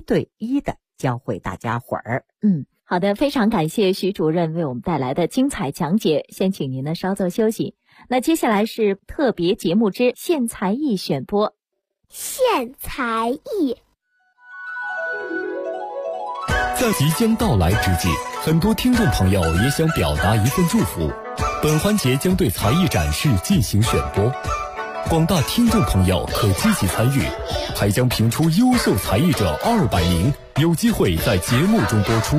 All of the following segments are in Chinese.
对一的教会大家伙儿。 好的，非常感谢徐主任为我们带来的精彩讲解，先请您呢稍作休息。那接下来是特别节目之献才艺选播。 献才艺。 在即将到来之际，很多听众朋友也想表达一份祝福。本环节将对才艺展示进行选播，广大听众朋友可积极参与，还将评出优秀才艺者200名，有机会在节目中播出。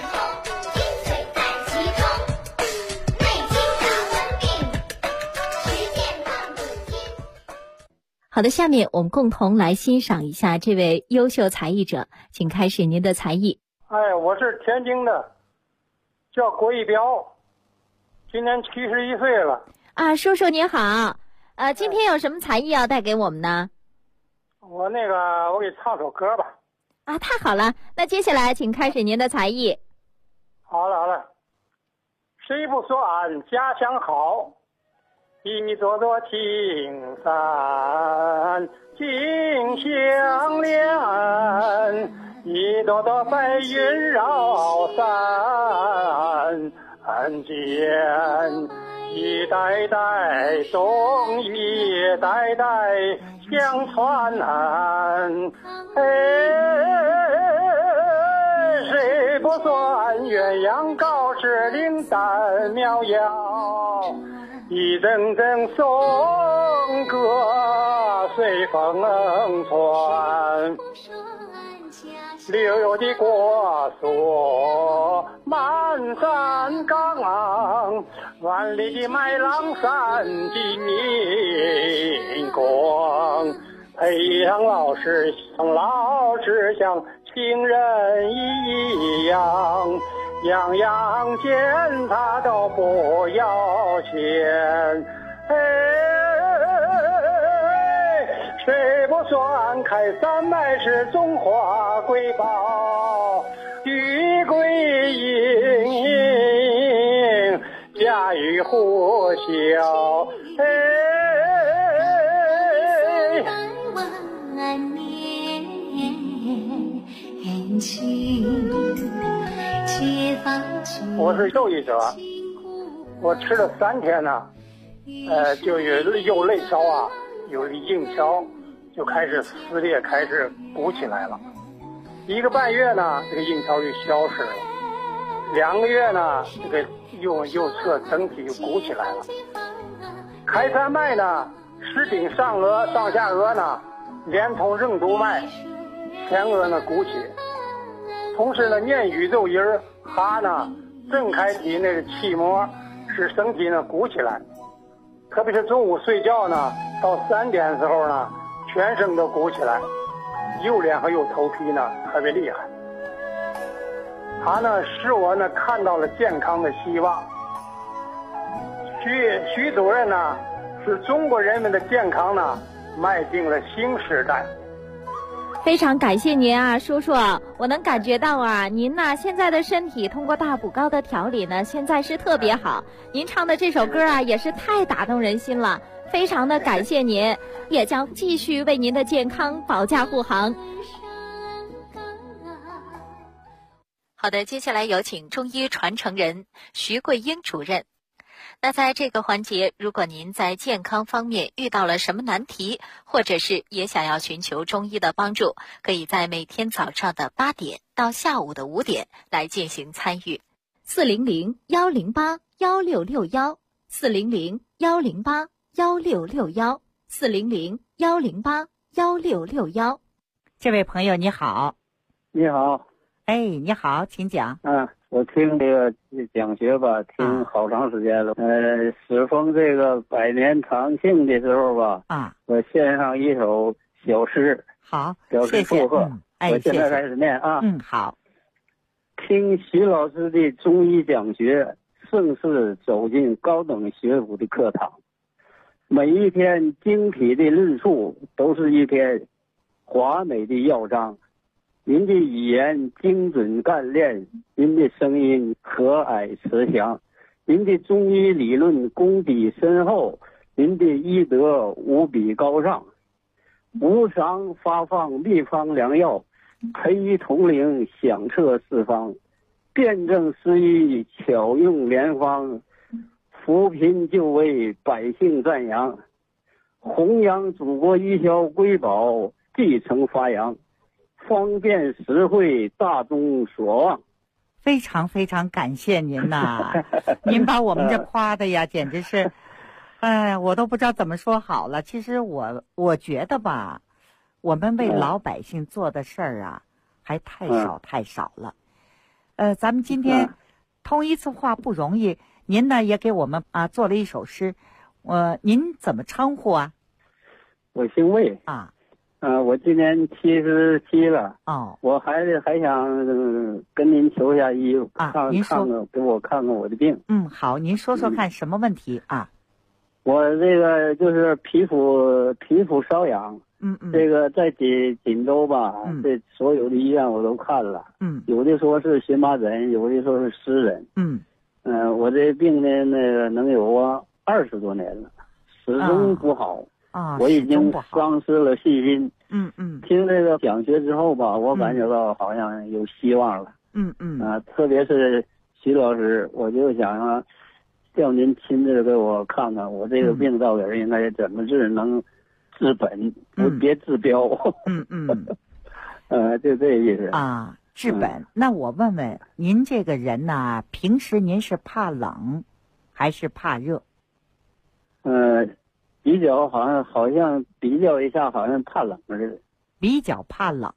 好的，下面我们共同来欣赏一下这位优秀才艺者，请开始您的才艺。 我是天津的，叫郭一彪，今年71岁了。 叔叔您好，今天有什么才艺要带给我们呢？ 我给唱首歌吧。 太好了，那接下来请开始您的才艺。 好了，谁不说俺家乡好？一座座青山紧相连，一朵朵白云绕山间，一代代中一代代相传。谁不说俺鸳鸯高枝灵丹妙药？一阵阵颂歌随风传，溜溜的国树满山岗，万里的麦浪闪进银光。培养老师像情人一样，样样见他都不要钱。谁不说俺开山脉是中华瑰宝？玉桂英英，家喻户晓。我是受益者，我吃了3天呢，就有右肋条有一个硬条就开始撕裂，开始鼓起来了。1个半月呢，这个硬条就消失了。2个月呢，这个右侧整体就鼓起来了。开山脉呢，石顶上颚、上下颚呢，连同任督脉，前额呢鼓起。同时呢，念宇宙音哈呢，正开体那个气膜使身体呢鼓起来。特别是中午睡觉呢，到3点的时候呢，全身都鼓起来，右脸和右头皮呢特别厉害。它呢使我呢看到了健康的希望。徐主任呢，使中国人民的健康呢迈进了新时代。 非常感谢您叔叔，我能感觉到您现在的身体通过大补膏的调理呢，现在是特别好。您唱的这首歌也是太打动人心了，非常的感谢您，也将继续为您的健康保驾护航。好的，接下来有请中医传承人徐桂英主任。那在这个环节，如果您在健康方面遇到了什么难题，或者是也想要寻求中医的帮助，可以在每天早上的8点到下午的5点来进行参与。400-108-1661，400-108-1661，400-108-1661。 这位朋友你好。 你好。 你好，请讲。 我听这个讲学吧，听好长时间了。适逢这个100年长庆的时候吧，我献上一首小诗， 好， 表示祝贺。我现在开始念好。 听徐老师的中医讲学，正是走进高等学府的课堂。每一篇精辟的论述，都是一篇华美的药章。您的语言精准干练，您的声音和蔼慈祥，您的中医理论功底深厚，您的医德无比高尚。无偿发放秘方良药， 培育统领，响彻四方，辩证施医，巧用良方，扶贫救危，百姓赞扬，弘扬祖国医疗瑰宝，继承发扬，方便实惠，大众所望。 非常非常感谢您呐、您把我们这夸的呀，简直是，哎，我都不知道怎么说好了。其实我觉得吧，我们为老百姓做的事儿啊，还太少了。咱们今天通一次话不容易，您呢也给我们做了一首诗。您怎么称呼啊？ 我姓魏啊。 我今年77了。 哦。 我还想跟您求一下医， 您说， 给我看看我的病。 好，您说说看什么问题啊？ 我这个就是皮肤瘙痒。这个在锦州吧，这所有的医院我都看了。有的说是荨麻疹，有的说是湿疹。我这病呢，那个能有20多年了，始终不好。我已经丧失了信心。听这个讲学之后吧，我感觉到好像有希望了。特别是徐老师，我就想叫您亲自给我看看，我这个病到底应该怎么治，能治本，别治标。就这意思啊，治本。那我问问您，这个人呢，平时您是怕冷还是怕热？ 比较好像比较一下，好像怕冷似的。 比较怕冷。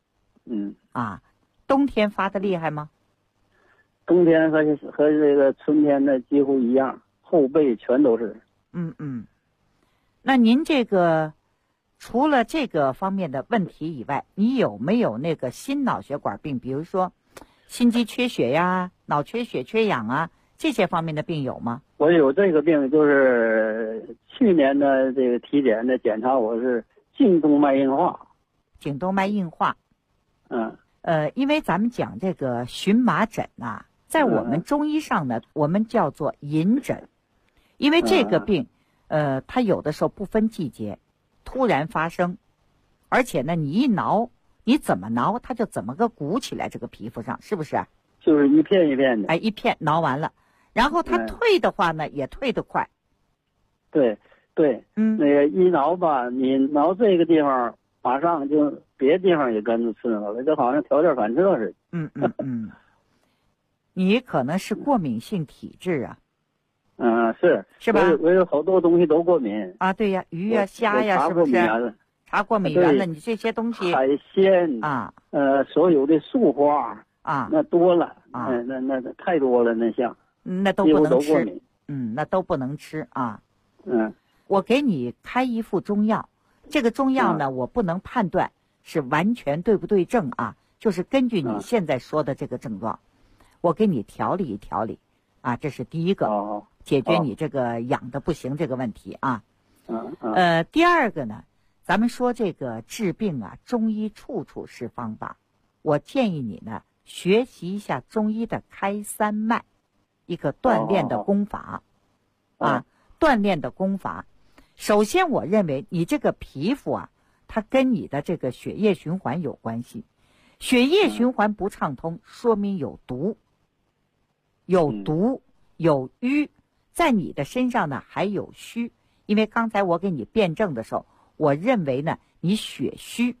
冬天发的厉害吗？ 冬天和这个春天的几乎一样，后背全都是。 那您这个除了这个方面的问题以外，你有没有那个心脑血管病，比如说心肌缺血呀、脑缺血、缺氧啊这些方面的病有吗？ 我有这个病，就是去年的这个体检的检查，我是颈动脉硬化。 颈动脉硬化。因为咱们讲这个荨麻疹啊，在我们中医上呢，我们叫做隐疹，因为这个病，它有的时候不分季节，突然发生，而且呢，你一挠，你怎么挠，它就怎么个鼓起来，这个皮肤上是不是？ 就是一片一片的。 一片挠完了，然后它退的话呢，也退得快。 对。那个一挠吧，你挠这个地方，马上就别的地方也跟着刺挠了，就好像条件反射似的。你可能是过敏性体质啊。 是吧？我有好多东西都过敏啊。对呀，鱼呀、虾呀，是不是？查过敏源了。你这些东西， 海鲜啊，所有的树花啊， 那多了啊，那太多了，那像那都不能吃。那都不能吃啊。我给你开一副中药，这个中药呢，我不能判断是完全对不对症啊，就是根据你现在说的这个症状，我给你调理调理啊，这是第一个，解决你这个痒的不行这个问题啊。第二个呢，咱们说这个治病啊，中医处处是方法，我建议你呢学习一下中医的开三脉，一个锻炼的功法锻炼的功法。首先我认为你这个皮肤啊，它跟你的这个血液循环有关系，血液循环不畅通，说明有毒有瘀，在你的身上呢还有虚，因为刚才我给你辩证的时候，我认为呢你血虚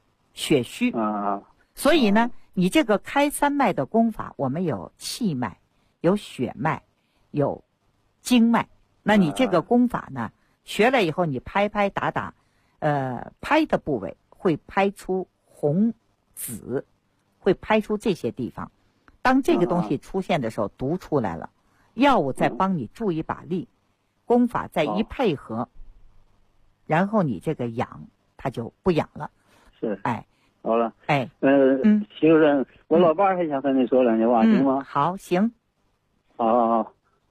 所以呢你这个开三脉的功法，我们有气脉，有血脉，有经脉。那你这个功法呢学了以后，你拍拍打打，拍的部位会拍出红紫，会拍出这些地方。当这个东西出现的时候，毒出来了，药物再帮你助一把力，功法再一配合，然后你这个痒它就不痒了。 是， 好了，徐主任，我老伴还想跟你说两句话，行吗？ 好，行。 好。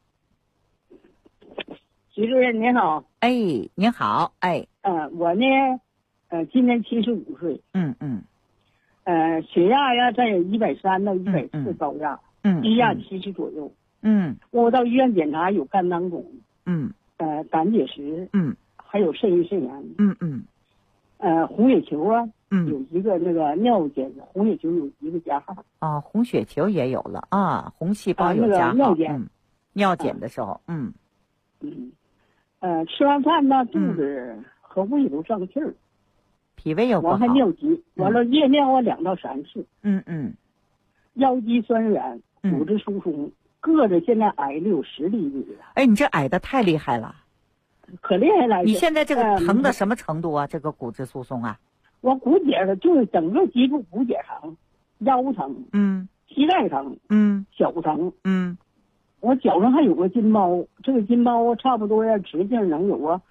徐主任您好。 您好。 我呢，今年75岁。血压呀，再有130到140高压，低压70左右。我到医院检查有肝囊肿，胆结石，还有肾盂肾炎，红血球啊， 有一个那个尿检红血球有一个加号。 啊，红血球也有了啊，红细胞有加号。尿检的时候， 吃完饭呢，肚子和胃都胀气儿， 脾胃又不好， 完还尿急，完了夜尿啊2到3次。腰肌酸软，骨质疏松，个子现在矮了有10厘米了。 哎，你这矮的太厉害了， 可厉害了！ 你现在这个疼的什么程度啊？这个骨质疏松啊？ 我骨节的，就是整个脊柱骨节疼，腰疼，膝盖疼，脚疼，我脚上还有个筋包，这个筋包差不多要直径能有个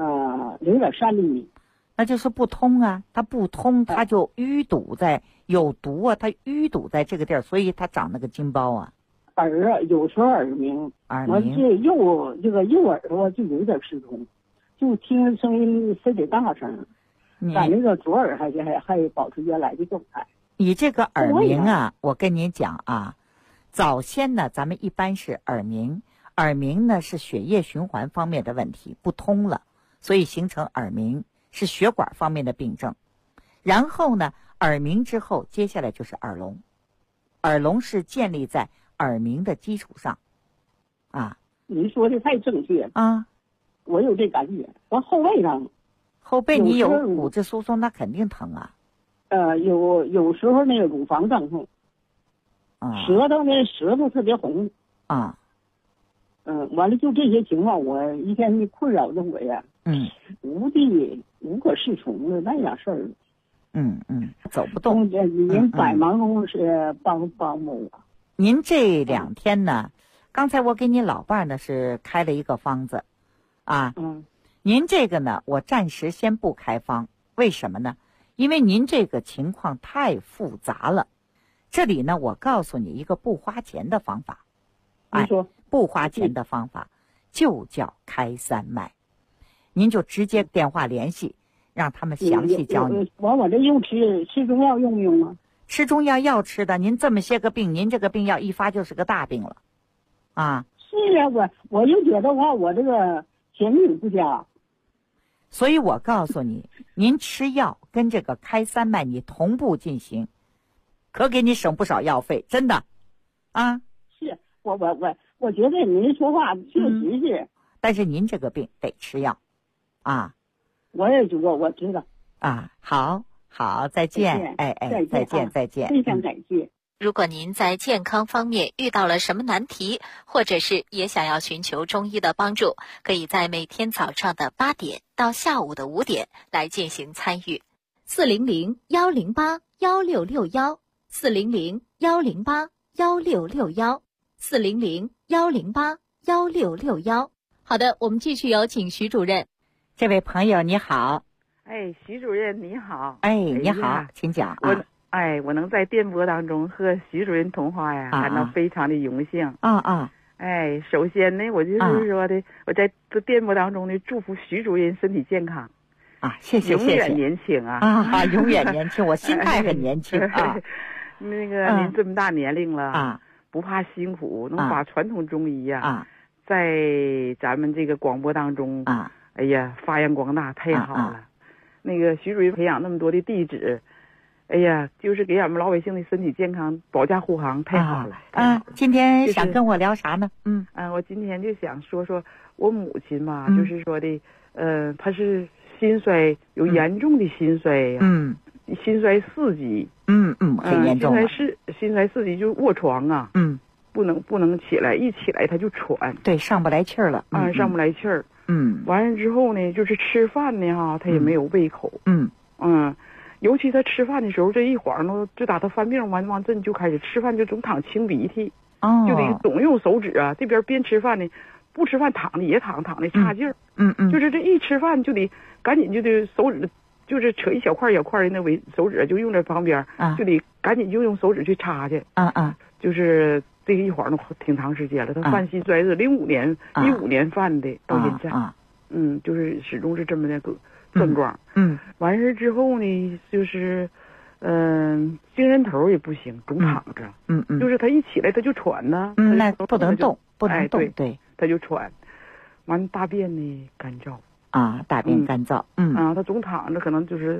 0.3厘米。 那就是不通啊，它不通，它就淤堵在有毒啊，它淤堵在这个地儿，所以它长那个筋包啊。 有时候耳鸣，完这右耳朵就有点失聪，就听声音非得大声，把那个左耳还保持原来的状态。 你这个耳鸣啊，我跟您讲啊，早先呢咱们一般是耳鸣呢是血液循环方面的问题不通了，所以形成耳鸣，是血管方面的病症。然后呢耳鸣之后接下来就是耳聋，耳聋是建立在耳鸣的基础上啊。 您说的太正确了啊， 我有这感觉。我后背上， 后背你有骨质疏松，那肯定疼啊。 有时候那个乳房胀痛，舌头特别红啊。 完了就这些情况，我一天的困扰着我呀，无可适从的那样事儿。 走不动。 您百忙中是帮我。 您这2天呢，刚才我给你老伴呢是开了一个方子，啊，您这个呢，我暂时先不开方，为什么呢？因为您这个情况太复杂了。这里呢，我告诉你一个不花钱的方法，不花钱的方法就叫开三脉，您就直接电话联系，让他们详细教你。 我这用吃中药用不用啊？ 吃中药要吃的，您这么些个病，您这个病要一发就是个大病了，啊！ 是啊，我就觉得我这个前景不佳， 所以我告诉你，您吃药跟这个开三脉你同步进行，可给你省不少药费，真的，啊！ 是我觉得您说话确实是， 但是您这个病得吃药，啊！ 我也知道，我知道， 啊，好，再见，再见， 非常感谢。 如果您在健康方面遇到了什么难题，或者是也想要寻求中医的帮助，可以在每天早上的8点到下午的5点来进行参与。400-108-1661，400-108-1661，400-108-1661。好的，我们继续有请徐主任。 这位朋友你好。 徐主任你好。 你好，请讲啊。 我能在电波当中和徐主任通话呀，感到非常的荣幸。首先呢，我就是说的，我在这电波当中呢，祝福徐主任身体健康。 谢谢， 永远年轻啊！ 永远年轻，我心态很年轻啊。 那个您这么大年龄了不怕辛苦，能把传统中医呀，在咱们这个广播当中发扬光大，太好了。那个徐主任培养那么多的弟子，就是给俺们老百姓的身体健康保驾护航，太好了。 今天想跟我聊啥呢？ 我今天就想说我母亲嘛，就是说的，她是心衰，有严重的心衰呀，心衰4级， 很严重。 心衰4级就卧床啊，不能起来，一起来她就喘， 对，上不来气儿了， 上不来气儿。完了之后呢，就是吃饭呢他也没有胃口。尤其他吃饭的时候，这一晃呢，就打他犯病完阵就开始吃饭就总淌清鼻涕，就得总用手指啊，这边吃饭呢，不吃饭躺的也躺的差劲儿。就是这一吃饭就得赶紧就得手指，就是扯一小块的那手指就用在旁边，就得赶紧就用手指去擦去。就是这个一晃都挺长时间了，他犯心衰是15年犯的，到现在，就是始终是这么的个症状。完事之后呢，就是精神头也不行，总躺着。就是他一起来他就喘呢， 那不能动， 对，他就喘。完大便呢干燥。 大便干燥。 他总躺着，可能就是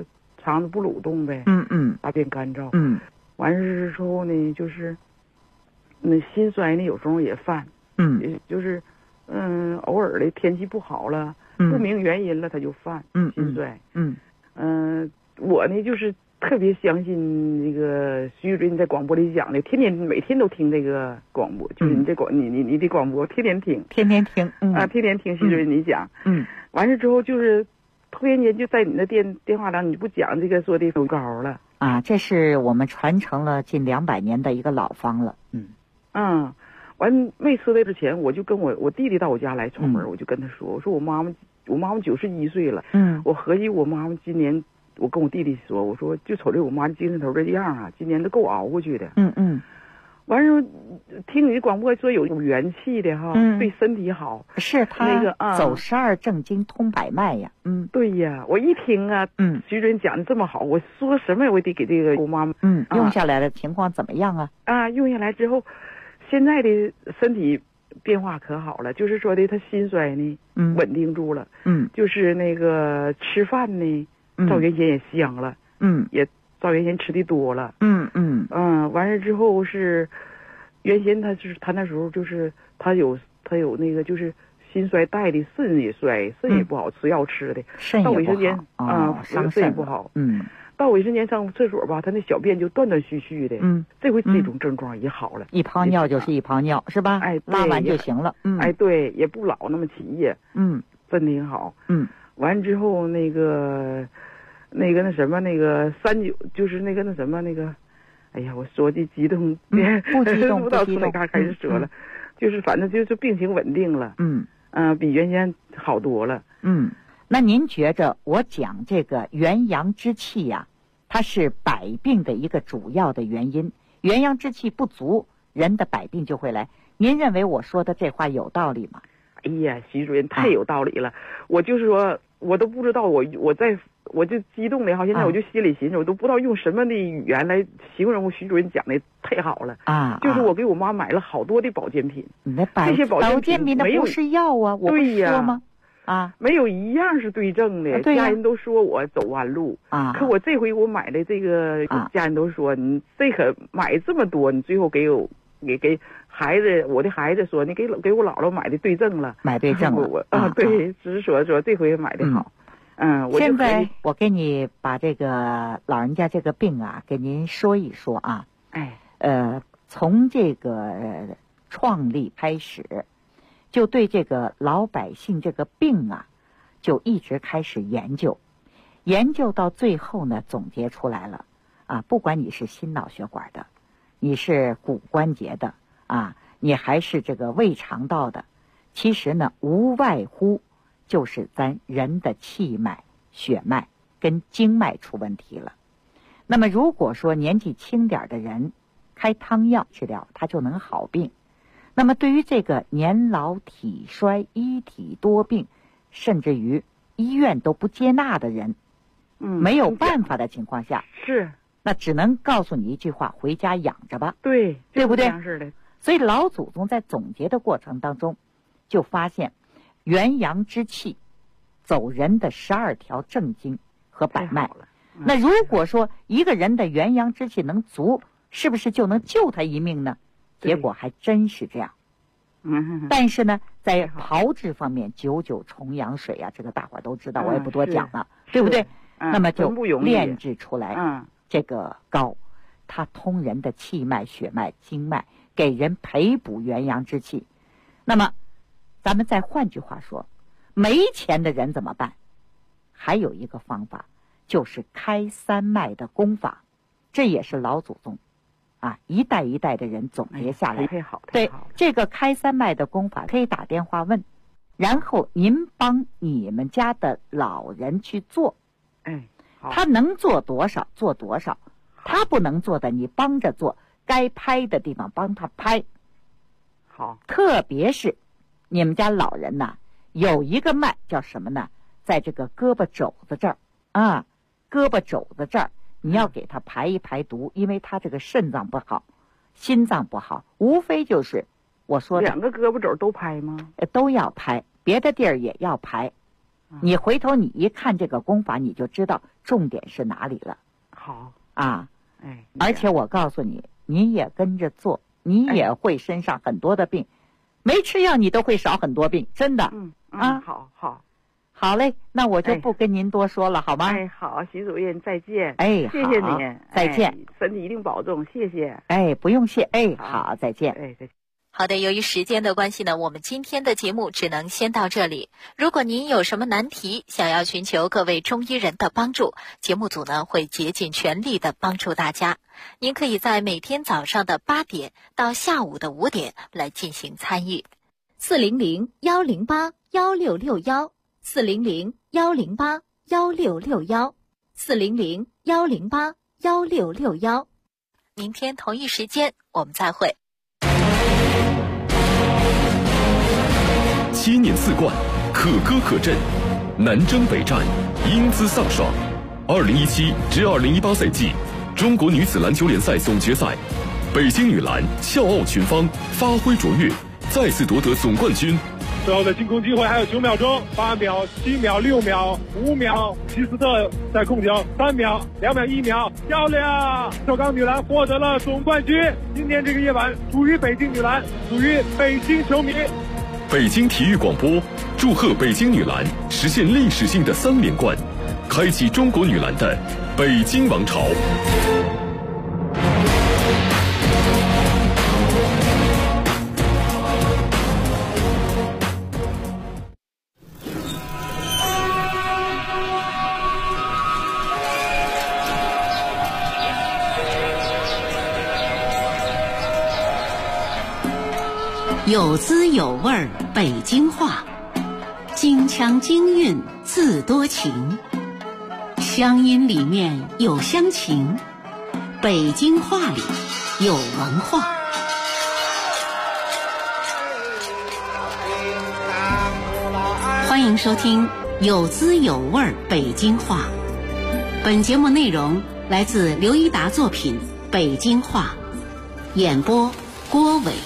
肠子不蠕动呗，大便干燥，完事之后呢，就是那心衰呢，有时候也犯，也就是偶尔的天气不好了，不明原因了，他就犯心衰，我呢就是特别相信那个徐主任在广播里讲的，每天都听这个广播，就是你这你的广播天天听， 天天听徐主任你讲，完事之后就是突然间就在你的电话上，你不讲这个说的有高了啊，这是我们传承了近200年的一个老方了， 完没吃的之前，我就跟我弟弟到我家来串门，我就跟他说，我说我妈妈91岁了，我合计我妈妈今年。我跟我弟弟说，我说就瞅这我妈精神头这样啊，今年都够熬过去的。完事听你的广播说有元气的哈，对身体好。 是他那个走12正经通百脉呀。 对呀，我一听啊，徐主任讲的这么好，我说什么我得给这个我妈妈。 用下来的情况怎么样啊？ 用下来之后，现在的身体变化可好了，就是说的他心衰呢，稳定住了。就是那个吃饭呢。照原先也香了，也照原先吃的多了，完事之后是，原先他那时候就是他有那个就是心衰带的，肾也衰，肾也不好，吃药吃的，到卫生间肾也不好，到卫生间上厕所吧，他那小便就断断续续的，这回这种症状也好了， 一泡尿就是一泡尿是吧？拉完就行了， 对，也不老那么起夜，真挺好，完之后那个什么那个39就是那什么那个，哎呀，我说的激动， 不激动， 不到从那嘎开始说了，就是反正就是病情稳定了，比原先好多了， 那您觉着我讲这个元阳之气呀，它是百病的一个主要的原因，元阳之气不足，人的百病就会来。您认为我说的这话有道理吗？ 哎呀，徐主任太有道理了，我就是说，我都不知道我就激动的哈，现在我就心里寻思，我都不知道用什么的语言来形容徐主任讲的太好了就是我给我妈买了好多的保健品，这些保健品那不是药啊，我不说吗？ 没有一样是对症的，家人都说我走弯路可我这回我买的这个，家人都说你这可买这么多，你最后给孩子，我的孩子说你给我姥姥买的对症了， 买对症了对，只是说这回买的好。 现在我给你把这个老人家这个病给您说一说啊。从这个创立开始，就对这个老百姓这个病就一直开始研究到最后呢，总结出来了不管你是心脑血管的，你是骨关节的你还是这个胃肠道的，其实呢，无外乎就是咱人的气脉、血脉跟经脉出问题了。那么如果说年纪轻点的人开汤药治疗，他就能好病。那么对于这个年老体衰、一体多病，甚至于医院都不接纳的人，没有办法的情况下，那只能告诉你一句话：回家养着吧。 对不对？ 是的。 所以老祖宗在总结的过程当中，就发现元阳之气走人的12条正经和百脉。那如果说一个人的元阳之气能足，是不是就能救他一命呢？结果还真是这样。但是呢，在炮制方面，99重阳水这个大伙儿都知道，我也不多讲了，对不对？那么就炼制出来这个膏，它通人的气脉、血脉、经脉，给人培补元阳之气。那么咱们再换句话说，没钱的人怎么办？还有一个方法，就是开三脉的功法，这也是老祖宗一代一代的人总结下来。对，这个开三脉的功法可以打电话问，然后您帮你们家的老人去做。他能做多少做多少，他不能做的你帮着做，该拍的地方帮他拍。 好， 特别是你们家老人有一个脉叫什么呢？在这个胳膊肘子这儿胳膊肘子这儿，你要给他排一排毒，因为他这个肾脏不好，心脏不好，无非就是我说的 2个胳膊肘都拍吗？ 都要拍，别的地儿也要拍你回头你一看这个功法，你就知道重点是哪里了。 好啊，而且我告诉你，你也跟着做，你也会身上很多的病，没吃药你都会少很多病，真的。 好嘞，那我就不跟您多说了，好吗？ 好，徐主任再见。 谢谢您， 再见， 身体一定保重，谢谢。 不用谢，好，再见。 再见。 好的，由于时间的关系呢，我们今天的节目只能先到这里。如果您有什么难题，想要寻求各位中医人的帮助，节目组呢会竭尽全力的帮助大家。您可以在每天早上的8点到下午的5点来进行参与。400-108-1661，400-108-1661，400-108-1661。明天同一时间我们再会。 7年4冠，可歌可阵，南征北战，英姿飒爽。2017至2018赛季中国女子篮球联赛总决赛，北京女篮笑傲群芳，发挥卓越，再次夺得总冠军。 最后的进攻机会还有9秒钟，8秒、7秒、6秒、5秒，齐斯特在控球，3秒、2秒、1秒，漂亮！首钢女篮获得了总冠军。今天这个夜晚属于北京女篮，属于北京球迷。 北京体育广播祝贺北京女篮实现历史性的3连冠，开启中国女篮的北京王朝。 有滋有味儿北京话，京腔京韵字多情，乡音里面有乡情，北京话里有文化。欢迎收听有滋有味儿北京话。本节目内容来自刘一达作品《北京话》，演播郭伟。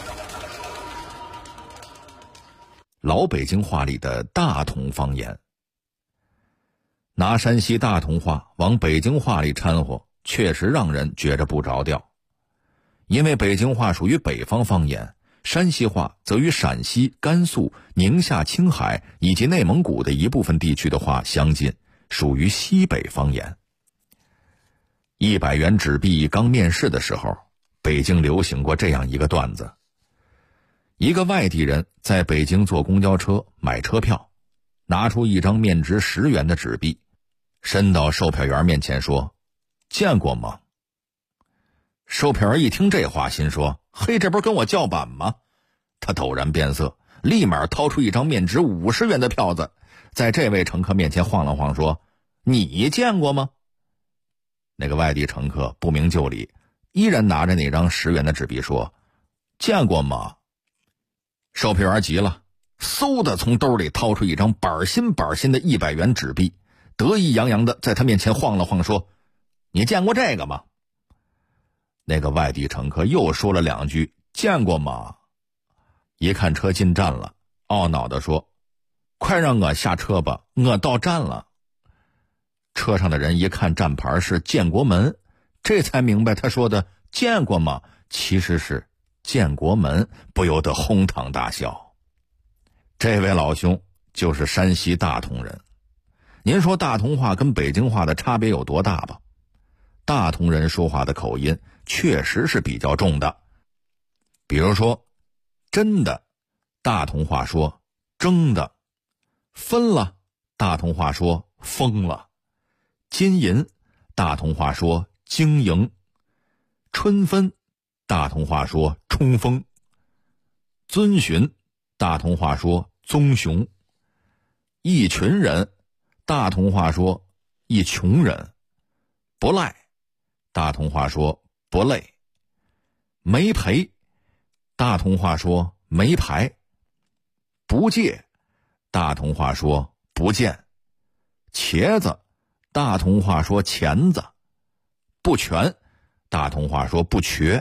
老北京话里的大同方言，拿山西大同话往北京话里掺和，确实让人觉着不着调。因为北京话属于北方方言，山西话则与陕西、甘肃、宁夏、青海以及内蒙古的一部分地区的话相近，属于西北方言。100元纸币刚面世的时候，北京流行过这样一个段子。一个外地人在北京坐公交车买车票，拿出一张面值10元的纸币，伸到售票员面前说：“见过吗？”售票员一听这话，心说：“嘿，这不是跟我叫板吗？”他陡然变色，立马掏出一张面值50元的票子，在这位乘客面前晃了晃，说：“你见过吗？”那个外地乘客不明就里，依然拿着那张10元的纸币说：“见过吗？”售票员急了，嗖的从兜里掏出一张板新的100元纸币，得意洋洋的在他面前晃了晃，说：“你见过这个吗？”那个外地乘客又说了2句：“见过吗？”一看车进站了，懊恼地说：“快让我下车吧，我到站了。”车上的人一看站牌是建国门，这才明白他说的“见过吗”其实是建国门，不由得哄堂大笑。这位老兄就是山西大同人。您说大同话跟北京话的差别有多大吧？大同人说话的口音确实是比较重的。比如说真的，大同话说争的；分了，大同话说疯了；金银，大同话说经营；春分，大同话说冲锋；遵循，大同话说棕熊；一群人，大同话说一穷人；不赖，大同话说不累；没赔，大同话说没牌；不借，大同话说不见；茄子，大同话说钳子；不全，大同话说不瘸；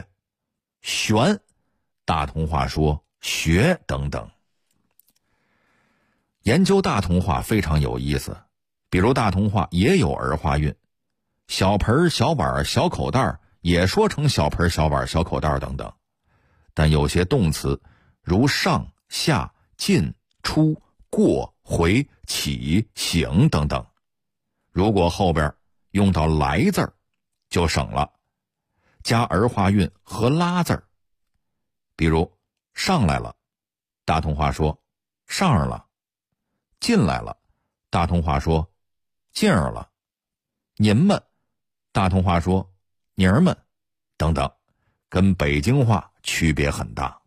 玄，大同话说学等等。 研究大同话非常有意思，比如大同话也有儿化韵，小盆、小碗、小口袋也说成小盆、小碗、小口袋等等。但有些动词如上、下、进、出、过、回、起、醒等等，如果后边用到来字儿就省了，加儿化韵和拉字儿。比如上来了，大同话说上儿了；进来了，大同话说进儿了；您们，大同话说您儿们等等，跟北京话区别很大。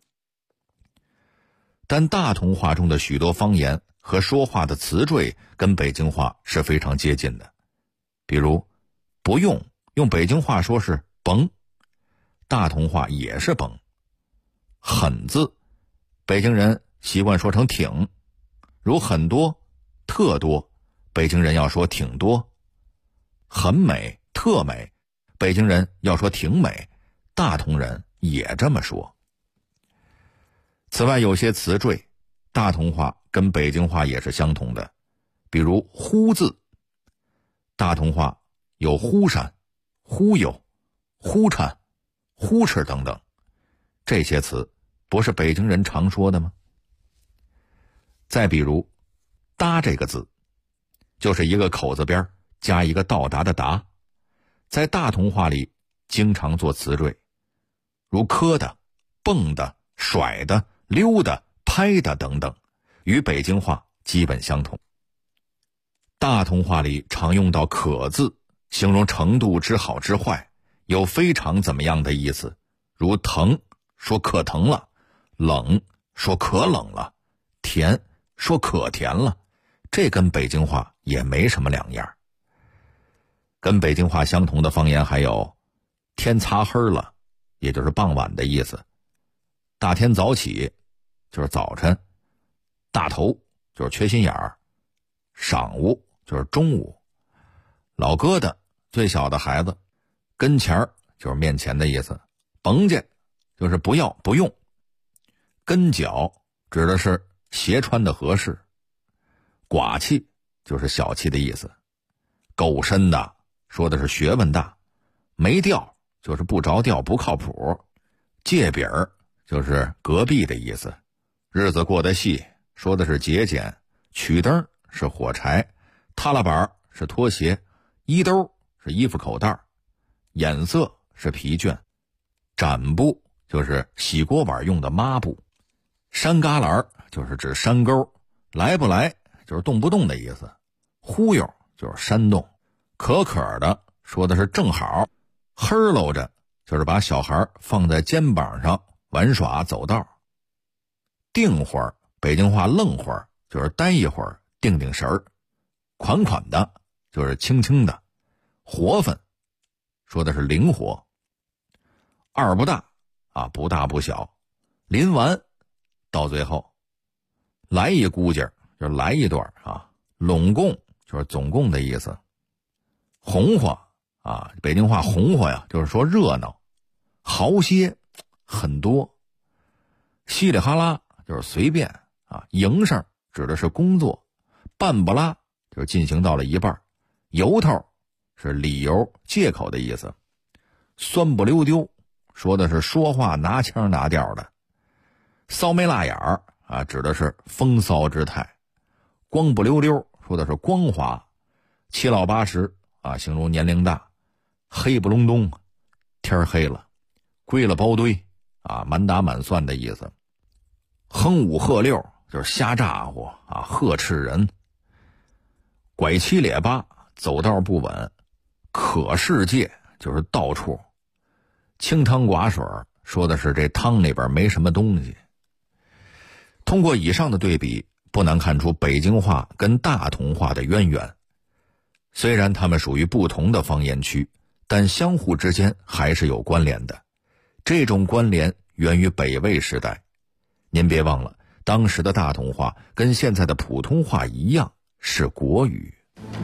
但大同话中的许多方言和说话的词缀跟北京话是非常接近的，比如不用，用北京话说是甭，大同话也是甭。很字，北京人习惯说成挺，如很多、特多，北京人要说挺多。很美、特美，北京人要说挺美，大同人也这么说。此外，有些词缀，大同话跟北京话也是相同的，比如忽字，大同话有忽闪、忽悠、忽颤、忽哧等等，这些词不是北京人常说的吗？再比如搭这个字，就是一个口字边加一个到达的达，在大同话里经常做词缀，如磕的、蹦的、甩的、溜的、拍的等等，与北京话基本相同。大同话里常用到可字，形容程度之好之坏，有非常怎么样的意思，如疼说可疼了，冷说可冷了，甜说可甜了，这跟北京话也没什么两样。跟北京话相同的方言还有天擦黑了，也就是傍晚的意思；大天早起就是早晨；大头就是缺心眼儿；晌午就是中午；老疙瘩最小的孩子；跟前儿就是面前的意思；甭介就是不要不用；跟脚指的是鞋穿的合适；寡气就是小气的意思；够深的说的是学问大；没调就是不着调不靠谱；借饼儿就是隔壁的意思；日子过得细说的是节俭；曲灯是火柴；踏拉板是拖鞋；衣兜是衣服口袋；眼色是疲倦；展布就是洗锅碗用的抹布；山旮旯就是指山沟；来不来就是动不动的意思；忽悠就是煽动；可可的说的是正好；嘿喽着就是把小孩放在肩膀上玩耍走道；定会儿，北京话愣会儿就是待一会儿定定神儿；款款的就是轻轻的；活分说的是灵活；二不大啊，不大不小；临完到最后；来一估计就是来一段啊；拢共就是总共的意思；红火啊，北京话红火呀，就是说热闹；豪些很多；稀里哈啦就是随便啊；营生指的是工作；半不拉就是进行到了一半；由头是理由借口的意思；酸不溜丢说的是说话拿腔拿调的；骚眉辣眼儿啊，指的是风骚之态；光不溜溜说的是光滑；七老八十啊，形容年龄大；黑不隆咚天黑了；归了包堆啊，满打满算的意思；哼五喝六就是瞎咋呼啊，呵斥人；拐七咧八走道不稳；可世界就是到处；清汤寡水说的是这汤里边没什么东西。通过以上的对比，不难看出北京话跟大同话的渊源。虽然它们属于不同的方言区，但相互之间还是有关联的。这种关联源于北魏时代。您别忘了，当时的大同话跟现在的普通话一样是国语。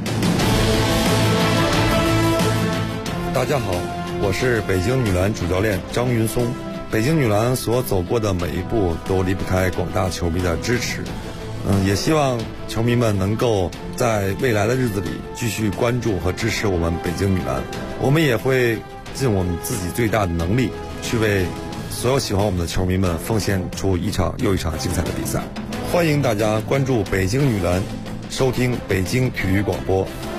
大家好，我是北京女篮主教练张云松。北京女篮所走过的每一步都离不开广大球迷的支持。 也希望球迷们能够在未来的日子里继续关注和支持我们北京女篮。我们也会尽我们自己最大的能力，去为所有喜欢我们的球迷们奉献出一场又一场精彩的比赛。欢迎大家关注北京女篮，收听北京体育广播